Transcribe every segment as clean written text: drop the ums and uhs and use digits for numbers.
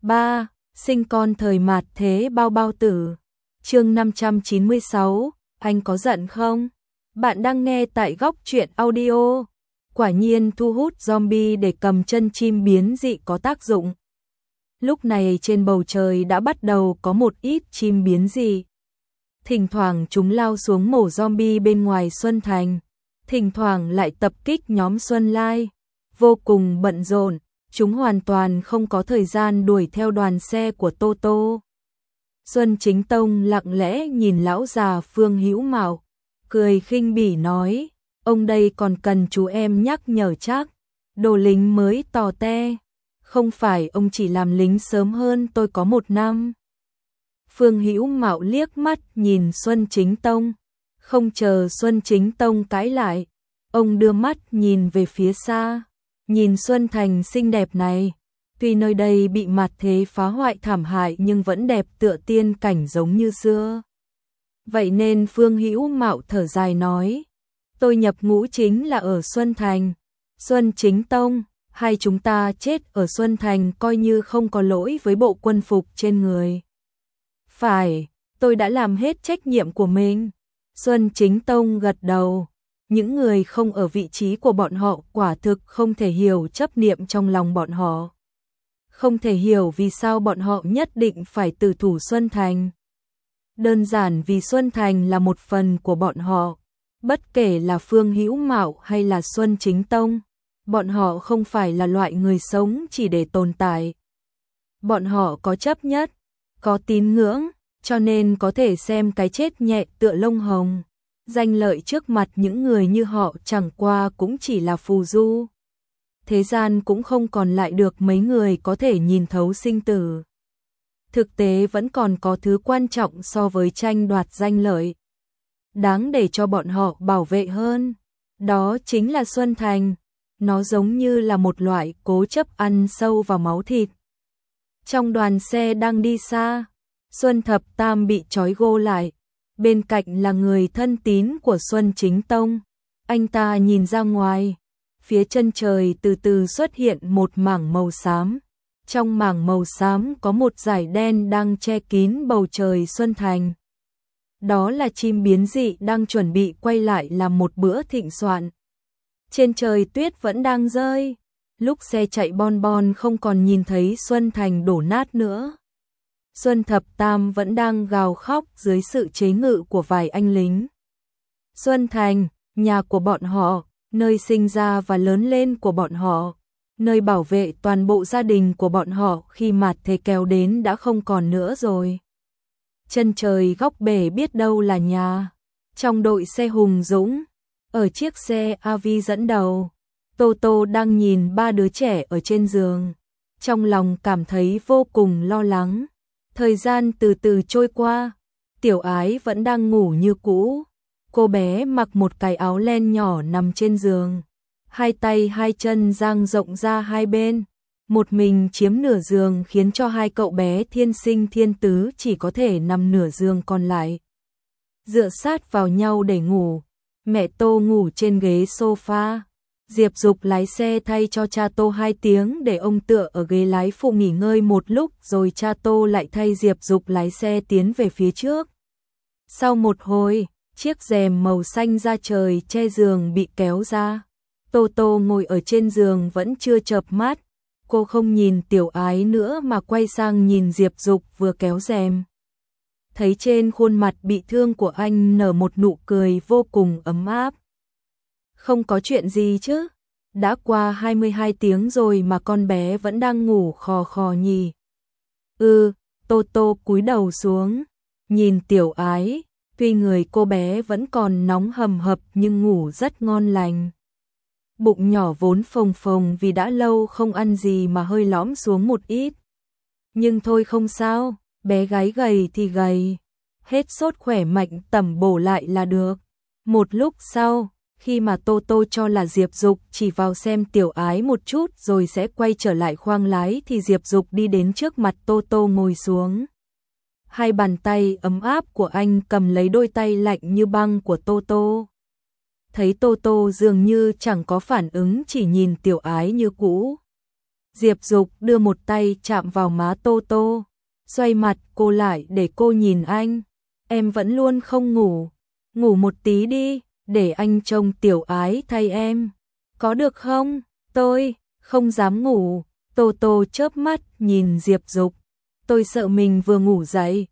3. Sinh con thời mạt thế bao bao tử. Chương 596, anh có giận không? Bạn đang nghe tại Góc Truyện Audio. Quả nhiên thu hút zombie để cầm chân chim biến dị có tác dụng. Lúc này trên bầu trời đã bắt đầu có một ít chim biến dị. Thỉnh thoảng chúng lao xuống mổ zombie bên ngoài Xuân Thành, thỉnh thoảng lại tập kích nhóm Xuân Lai. Vô cùng bận rộn, chúng hoàn toàn không có thời gian đuổi theo đoàn xe của Toto. Xuân Chính Tông lặng lẽ nhìn lão già Phương Hữu Mạo, cười khinh bỉ nói, ông đây còn cần chú em nhắc nhở chắc, đồ lính mới tò te, không phải ông chỉ làm lính sớm hơn tôi có 1 năm. Phương Hữu Mạo liếc mắt nhìn Xuân Chính Tông, không chờ Xuân Chính Tông cãi lại, ông đưa mắt nhìn về phía xa, nhìn Xuân Thành xinh đẹp này, tuy nơi đây bị mạt thế phá hoại thảm hại nhưng vẫn đẹp tựa tiên cảnh giống như xưa. Vậy nên Phương Hữu Mạo thở dài nói, tôi nhập ngũ chính là ở Xuân Thành, Xuân Chính Tông, hai chúng ta chết ở Xuân Thành coi như không có lỗi với bộ quân phục trên người. Phải, tôi đã làm hết trách nhiệm của mình. Xuân Chính Tông gật đầu. Những người không ở vị trí của bọn họ quả thực không thể hiểu chấp niệm trong lòng bọn họ. Không thể hiểu vì sao bọn họ nhất định phải tử thủ Xuân Thành. Đơn giản vì Xuân Thành là một phần của bọn họ. Bất kể là Phương Hữu Mạo hay là Xuân Chính Tông, bọn họ không phải là loại người sống chỉ để tồn tại. Bọn họ có chấp nhất, có tín ngưỡng, cho nên có thể xem cái chết nhẹ tựa lông hồng. Danh lợi trước mặt những người như họ chẳng qua cũng chỉ là phù du. Thế gian cũng không còn lại được mấy người có thể nhìn thấu sinh tử. Thực tế vẫn còn có thứ quan trọng so với tranh đoạt danh lợi, đáng để cho bọn họ bảo vệ hơn. Đó chính là Xuân Thành. Nó giống như là một loại cố chấp ăn sâu vào máu thịt. Trong đoàn xe đang đi xa, Xuân Thập Tam bị trói gô lại. Bên cạnh là người thân tín của Xuân Chính Tông. Anh ta nhìn ra ngoài, phía chân trời từ từ xuất hiện một mảng màu xám. Trong mảng màu xám có một dải đen đang che kín bầu trời Xuân Thành. Đó là chim biến dị đang chuẩn bị quay lại làm một bữa thịnh soạn. Trên trời tuyết vẫn đang rơi, lúc xe chạy bon bon không còn nhìn thấy Xuân Thành đổ nát nữa. Xuân Thập Tam vẫn đang gào khóc dưới sự chế ngự của vài anh lính. Xuân Thành, nhà của bọn họ, nơi sinh ra và lớn lên của bọn họ, nơi bảo vệ toàn bộ gia đình của bọn họ khi mạt thế kéo đến đã không còn nữa rồi. Chân trời góc bể biết đâu là nhà. Trong đội xe hùng dũng, ở chiếc xe AV dẫn đầu, Toto đang nhìn 3 đứa trẻ ở trên giường, trong lòng cảm thấy vô cùng lo lắng. Thời gian từ từ trôi qua, Tiểu Ái vẫn đang ngủ như cũ. Cô bé mặc một cái áo len nhỏ nằm trên giường, hai tay hai chân dang rộng ra hai bên, một mình chiếm nửa giường khiến cho hai cậu bé thiên sinh thiên tứ chỉ có thể nằm nửa giường còn lại, dựa sát vào nhau để ngủ. Mẹ Tô ngủ trên ghế sofa, Diệp Dục lái xe thay cho cha Tô 2 tiếng để ông tựa ở ghế lái phụ nghỉ ngơi một lúc rồi cha Tô lại thay Diệp Dục lái xe tiến về phía trước. Sau một hồi, chiếc rèm màu xanh da trời che giường bị kéo ra. Tô Tô ngồi ở trên giường vẫn chưa chợp mắt, cô không nhìn Tiểu Ái nữa mà quay sang nhìn Diệp Dục vừa kéo rèm. Thấy trên khuôn mặt bị thương của anh nở một nụ cười vô cùng ấm áp. Không có chuyện gì chứ? Đã qua 22 tiếng rồi mà con bé vẫn đang ngủ khò khò nhỉ? Tô Tô cúi đầu xuống, nhìn Tiểu Ái, tuy người cô bé vẫn còn nóng hầm hập nhưng ngủ rất ngon lành. Bụng nhỏ vốn phồng phồng vì đã lâu không ăn gì mà hơi lõm xuống một ít. Nhưng thôi không sao, bé gái gầy thì gầy, hết sốt khỏe mạnh tẩm bổ lại là được. Một lúc sau, khi mà Tô Tô cho là Diệp Dục chỉ vào xem Tiểu Ái một chút rồi sẽ quay trở lại khoang lái thì Diệp Dục đi đến trước mặt Tô Tô ngồi xuống. Hai bàn tay ấm áp của anh cầm lấy đôi tay lạnh như băng của Tô Tô. Thấy Tô Tô dường như chẳng có phản ứng chỉ nhìn Tiểu Ái như cũ. Diệp Dục đưa một tay chạm vào má Tô Tô, xoay mặt cô lại để cô nhìn anh. Em vẫn luôn không ngủ, ngủ một tí đi, để anh trông Tiểu Ái thay em. Có được không? Tôi không dám ngủ. Tô Tô chớp mắt nhìn Diệp Dục. Tôi sợ mình vừa ngủ dậy.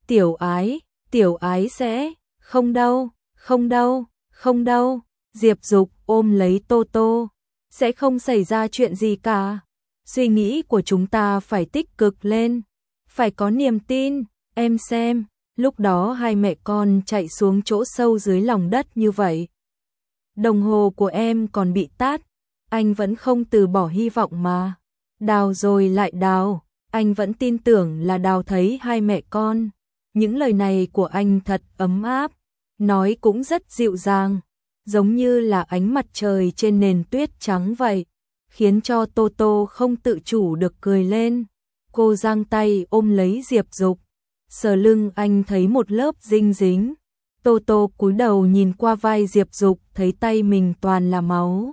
Tiểu Ái sẽ, không đâu, không đâu, không đâu. Diệp Dục ôm lấy Tô Tô. Sẽ không xảy ra chuyện gì cả. Suy nghĩ của chúng ta phải tích cực lên, phải có niềm tin. Em xem, lúc đó hai mẹ con chạy xuống chỗ sâu dưới lòng đất như vậy. Đồng hồ của em còn bị tắt, anh vẫn không từ bỏ hy vọng mà. Đào rồi lại đào, anh vẫn tin tưởng là đào thấy hai mẹ con. Những lời này của anh thật ấm áp, nói cũng rất dịu dàng, giống như là ánh mặt trời trên nền tuyết trắng vậy, khiến cho Tô Tô không tự chủ được cười lên. Cô giang tay ôm lấy Diệp Dục, sờ lưng anh thấy một lớp dinh dính. Tô Tô cúi đầu nhìn qua vai Diệp Dục, thấy tay mình toàn là máu.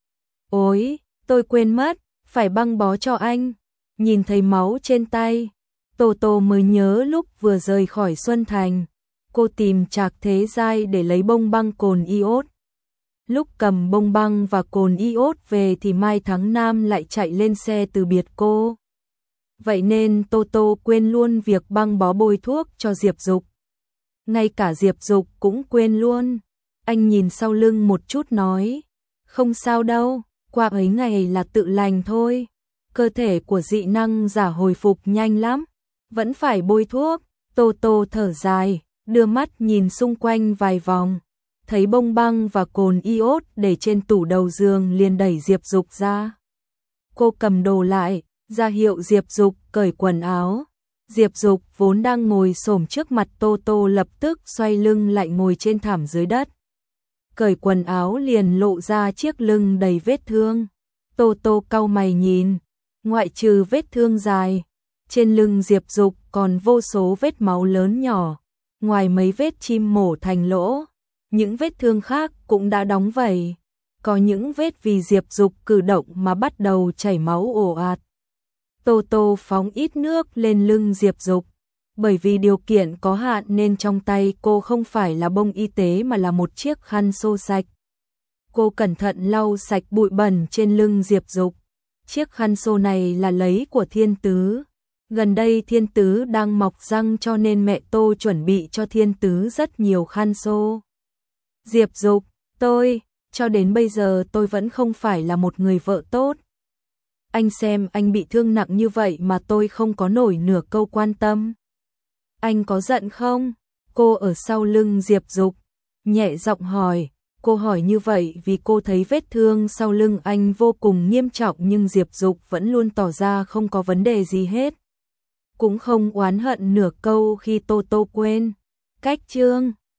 Ôi, tôi quên mất, phải băng bó cho anh. Nhìn thấy máu trên tay, Tô Tô mới nhớ lúc vừa rời khỏi Xuân Thành, cô tìm Trạc Thế Giai để lấy bông băng cồn iốt. Lúc cầm bông băng và cồn iốt về thì Mai Thắng Nam lại chạy lên xe từ biệt cô. Vậy nên Tô Tô quên luôn việc băng bó bôi thuốc cho Diệp Dục. Ngay cả Diệp Dục cũng quên luôn. Anh nhìn sau lưng một chút nói, không sao đâu, qua ấy ngày là tự lành thôi. Cơ thể của dị năng giả hồi phục nhanh lắm, vẫn phải bôi thuốc. Tô Tô thở dài, đưa mắt nhìn xung quanh vài vòng, thấy bông băng và cồn iốt để trên tủ đầu giường liền đẩy Diệp Dục ra. Cô cầm đồ lại, ra hiệu Diệp Dục cởi quần áo. Diệp Dục vốn đang ngồi xổm trước mặt Tô Tô lập tức xoay lưng lại ngồi trên thảm dưới đất. Cởi quần áo liền lộ ra chiếc lưng đầy vết thương. Tô Tô cau mày nhìn, ngoại trừ vết thương dài, trên lưng Diệp Dục còn vô số vết máu lớn nhỏ, ngoài mấy vết chim mổ thành lỗ, những vết thương khác cũng đã đóng vảy. Có những vết vì Diệp Dục cử động mà bắt đầu chảy máu ồ ạt. Tô Tô phóng ít nước lên lưng Diệp Dục, bởi vì điều kiện có hạn nên trong tay cô không phải là bông y tế mà là một chiếc khăn xô sạch. Cô cẩn thận lau sạch bụi bẩn trên lưng Diệp Dục. Chiếc khăn xô này là lấy của Thiên Tứ. Gần đây Thiên Tứ đang mọc răng cho nên mẹ Tô chuẩn bị cho Thiên Tứ rất nhiều khăn xô. Diệp Dục, cho đến bây giờ tôi vẫn không phải là một người vợ tốt. Anh xem anh bị thương nặng như vậy mà tôi không có nổi nửa câu quan tâm. Anh có giận không? Cô ở sau lưng Diệp Dục, nhẹ giọng hỏi. Cô hỏi như vậy vì cô thấy vết thương sau lưng anh vô cùng nghiêm trọng nhưng Diệp Dục vẫn luôn tỏ ra không có vấn đề gì hết. Cũng không oán hận nửa câu khi Tô Tô quên. Cách chương